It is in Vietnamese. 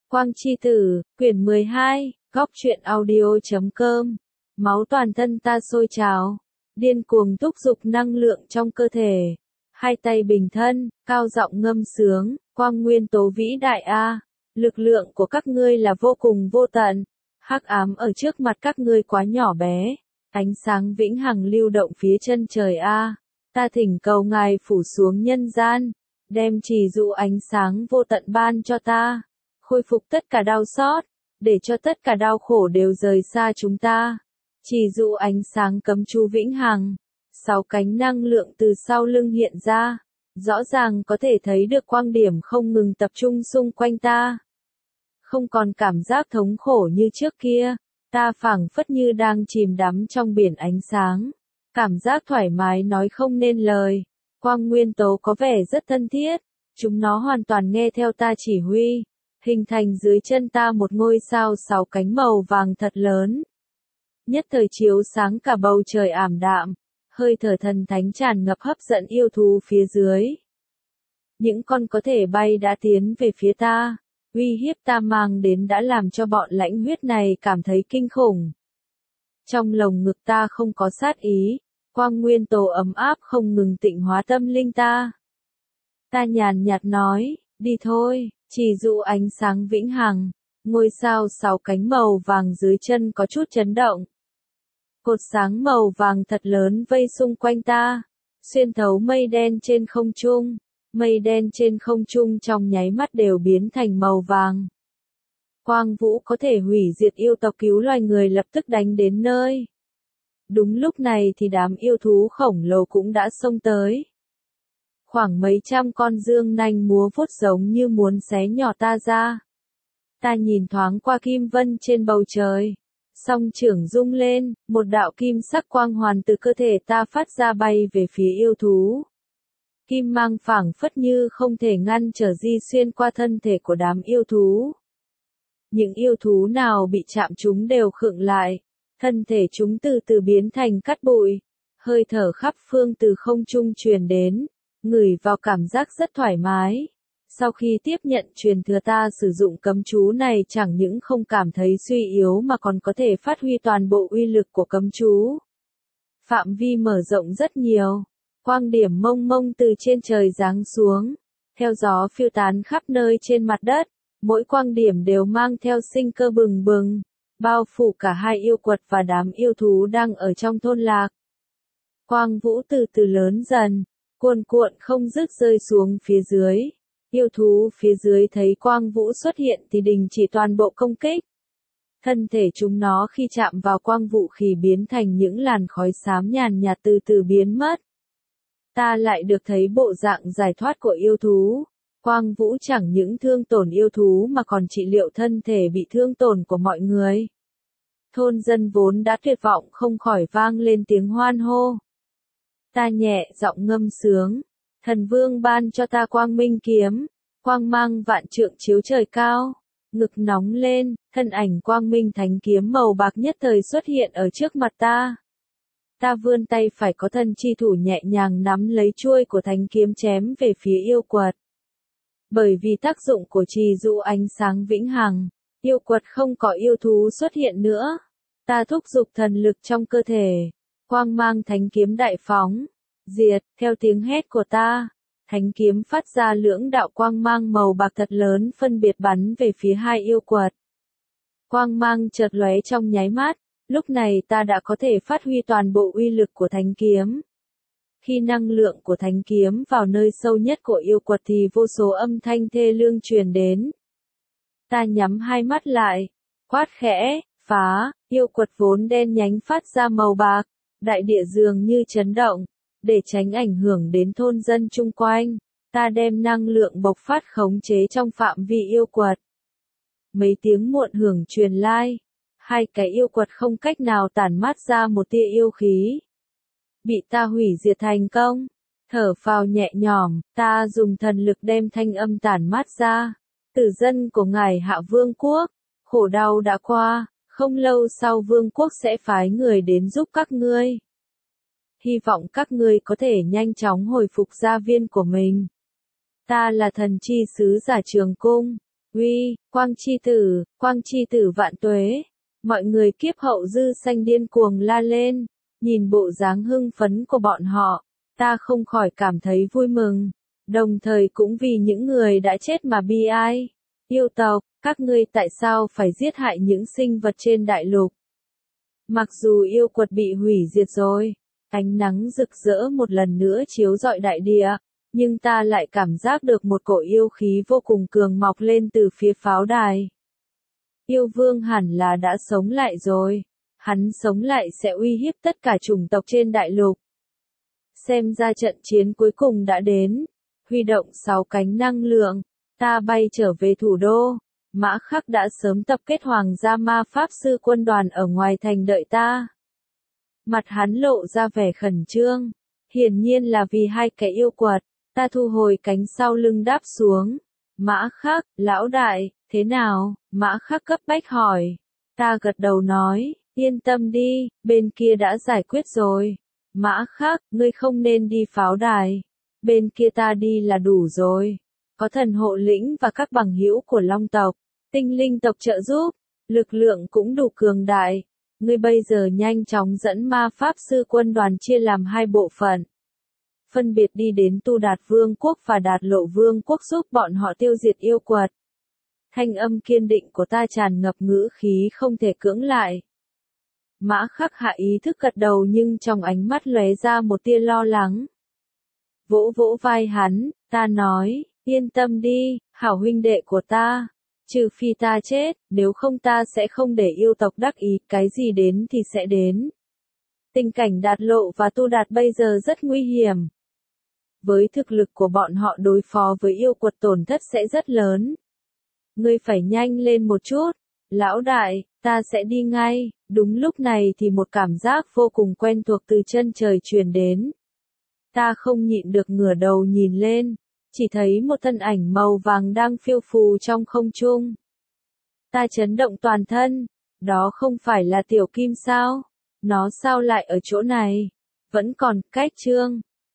Quang Chi Tử, quyển 12, góc truyện audio.com. Máu toàn thân ta sôi trào, điên cuồng thúc giục năng lượng trong cơ thể. Hai tay bình thân, cao giọng ngâm sướng, quang nguyên tố vĩ đại a, lực lượng của các ngươi là vô cùng vô tận. Hắc ám ở trước mặt các ngươi quá nhỏ bé, ánh sáng vĩnh hằng lưu động phía chân trời a. Ta thỉnh cầu ngài phủ xuống nhân gian, đem trì dụ ánh sáng vô tận ban cho ta, khôi phục tất cả đau xót, để cho tất cả đau khổ đều rời xa chúng ta. Trì dụ ánh sáng cấm chú vĩnh hằng, 6 cánh năng lượng từ sau lưng hiện ra, rõ ràng có thể thấy được quang điểm không ngừng tập trung xung quanh ta. Không còn cảm giác thống khổ như trước kia, ta phảng phất như đang chìm đắm trong biển ánh sáng. Cảm giác thoải mái nói không nên lời. Quang nguyên tố có vẻ rất thân thiết, chúng nó hoàn toàn nghe theo ta chỉ huy, hình thành dưới chân ta một ngôi sao 6 cánh màu vàng thật lớn. Nhất thời chiếu sáng cả bầu trời ảm đạm, hơi thở thần thánh tràn ngập hấp dẫn yêu thú phía dưới. Những con có thể bay đã tiến về phía ta, uy hiếp ta mang đến đã làm cho bọn lãnh huyết này cảm thấy kinh khủng. Trong lồng ngực ta không có sát ý, quang nguyên tố ấm áp không ngừng tịnh hóa tâm linh ta. Ta nhàn nhạt nói, đi thôi, trì dụ ánh sáng vĩnh hằng, ngôi sao 6 cánh màu vàng dưới chân có chút chấn động. Cột sáng màu vàng thật lớn vây xung quanh ta, xuyên thấu mây đen trên không trung, mây đen trên không trung trong nháy mắt đều biến thành màu vàng. Quang vũ có thể hủy diệt yêu tộc cứu loài người lập tức đánh đến nơi. Đúng lúc này thì đám yêu thú khổng lồ cũng đã xông tới. Khoảng mấy trăm con dương nanh múa vuốt giống như muốn xé nhỏ ta ra. Ta nhìn thoáng qua kim vân trên bầu trời. Song trưởng rung lên, một đạo kim sắc quang hoàn từ cơ thể ta phát ra bay về phía yêu thú. Kim mang phảng phất như không thể ngăn trở di xuyên qua thân thể của đám yêu thú. Những yêu thú nào bị chạm chúng đều khựng lại. Thân thể chúng từ từ biến thành cát bụi, hơi thở khắp phương từ không trung truyền đến, ngửi vào cảm giác rất thoải mái. Sau khi tiếp nhận truyền thừa ta sử dụng cấm chú này chẳng những không cảm thấy suy yếu mà còn có thể phát huy toàn bộ uy lực của cấm chú. Phạm vi mở rộng rất nhiều, quang điểm mông mông từ trên trời giáng xuống, theo gió phiêu tán khắp nơi trên mặt đất, mỗi quang điểm đều mang theo sinh cơ bừng bừng, bao phủ cả hai yêu quật và đám yêu thú đang ở trong thôn lạc. Quang vũ từ từ lớn dần, cuồn cuộn không dứt rơi xuống phía dưới. Yêu thú phía dưới thấy quang vũ xuất hiện thì đình chỉ toàn bộ công kích. Thân thể chúng nó khi chạm vào quang vũ khí biến thành những làn khói xám nhàn nhạt từ từ biến mất. Ta lại được thấy bộ dạng giải thoát của yêu thú. Quang vũ chẳng những thương tổn yêu thú mà còn trị liệu thân thể bị thương tổn của mọi người. Thôn dân vốn đã tuyệt vọng không khỏi vang lên tiếng hoan hô. Ta nhẹ giọng ngâm sướng. Thần vương ban cho ta quang minh kiếm, quang mang vạn trượng chiếu trời cao, ngực nóng lên, thân ảnh quang minh thánh kiếm màu bạc nhất thời xuất hiện ở trước mặt ta. Ta vươn tay phải có thân chi thủ nhẹ nhàng nắm lấy chuôi của thánh kiếm chém về phía yêu quật. Bởi vì tác dụng của trì dụ ánh sáng vĩnh hằng, yêu quật không có yêu thú xuất hiện nữa. Ta thúc giục thần lực trong cơ thể, quang mang thánh kiếm đại phóng. Diệt, theo tiếng hét của ta, thánh kiếm phát ra lưỡng đạo quang mang màu bạc thật lớn phân biệt bắn về phía hai yêu quật. Quang mang chợt lóe trong nháy mắt, lúc này ta đã có thể phát huy toàn bộ uy lực của thánh kiếm. Khi năng lượng của thánh kiếm vào nơi sâu nhất của yêu quật thì vô số âm thanh thê lương truyền đến. Ta nhắm hai mắt lại, quát khẽ, phá, yêu quật vốn đen nhánh phát ra màu bạc, đại địa dường như chấn động. Để tránh ảnh hưởng đến thôn dân chung quanh, ta đem năng lượng bộc phát khống chế trong phạm vi yêu quật. Mấy tiếng muộn hưởng truyền lai, hai cái yêu quật không cách nào tản mát ra một tia yêu khí. Bị ta hủy diệt thành công, thở phào nhẹ nhõm, ta dùng thần lực đem thanh âm tản mát ra. Tử dân của ngài Hạ Vương quốc, khổ đau đã qua, không lâu sau Vương quốc sẽ phái người đến giúp các ngươi. Hy vọng các ngươi có thể nhanh chóng hồi phục gia viên của mình. Ta là thần chi sứ giả Trường Cung, Uy, quang chi tử vạn tuế. Mọi người kiếp hậu dư sanh điên cuồng la lên, nhìn bộ dáng hưng phấn của bọn họ, ta không khỏi cảm thấy vui mừng, đồng thời cũng vì những người đã chết mà bi ai. Yêu tộc, các ngươi tại sao phải giết hại những sinh vật trên đại lục? Mặc dù yêu quật bị hủy diệt rồi, ánh nắng rực rỡ một lần nữa chiếu rọi đại địa, nhưng ta lại cảm giác được một cỗ yêu khí vô cùng cường mọc lên từ phía pháo đài. Yêu vương hẳn là đã sống lại rồi. Hắn sống lại sẽ uy hiếp tất cả chủng tộc trên đại lục. Xem ra trận chiến cuối cùng đã đến. Huy động 6 cánh năng lượng, ta bay trở về thủ đô. Mã Khắc đã sớm tập kết hoàng gia ma pháp sư quân đoàn ở ngoài thành đợi ta. Mặt hắn lộ ra vẻ khẩn trương. Hiển nhiên là vì hai kẻ yêu quật. Ta thu hồi cánh sau lưng đáp xuống. Mã Khắc, lão đại, thế nào? Mã Khắc cấp bách hỏi. Ta gật đầu nói, yên tâm đi, bên kia đã giải quyết rồi. Mã Khắc, ngươi không nên đi pháo đài. Bên kia ta đi là đủ rồi. Có thần hộ lĩnh và các bằng hữu của Long tộc, tinh linh tộc trợ giúp, lực lượng cũng đủ cường đại. Ngươi bây giờ nhanh chóng dẫn ma pháp sư quân đoàn chia làm 2 bộ phận. Phân biệt đi đến Tu Đạt Vương quốc và Đạt Lộ Vương quốc giúp bọn họ tiêu diệt yêu quật. Thanh âm kiên định của ta tràn ngập ngữ khí không thể cưỡng lại. Mã Khắc hạ ý thức gật đầu nhưng trong ánh mắt lóe ra một tia lo lắng. Vỗ vỗ vai hắn, ta nói, yên tâm đi, hảo huynh đệ của ta. Trừ phi ta chết, nếu không ta sẽ không để yêu tộc đắc ý, cái gì đến thì sẽ đến. Tình cảnh Đạt Lộ và Tu Đạt bây giờ rất nguy hiểm. Với thực lực của bọn họ đối phó với yêu quật tổn thất sẽ rất lớn. Ngươi phải nhanh lên một chút. Lão đại, ta sẽ đi ngay. Đúng lúc này thì một cảm giác vô cùng quen thuộc từ chân trời truyền đến. Ta không nhịn được ngửa đầu nhìn lên. Chỉ thấy một thân ảnh màu vàng đang phiêu phù trong không trung. Ta chấn động toàn thân. Đó không phải là Tiểu Kim sao? Nó sao lại ở chỗ này? Vẫn còn cách chương.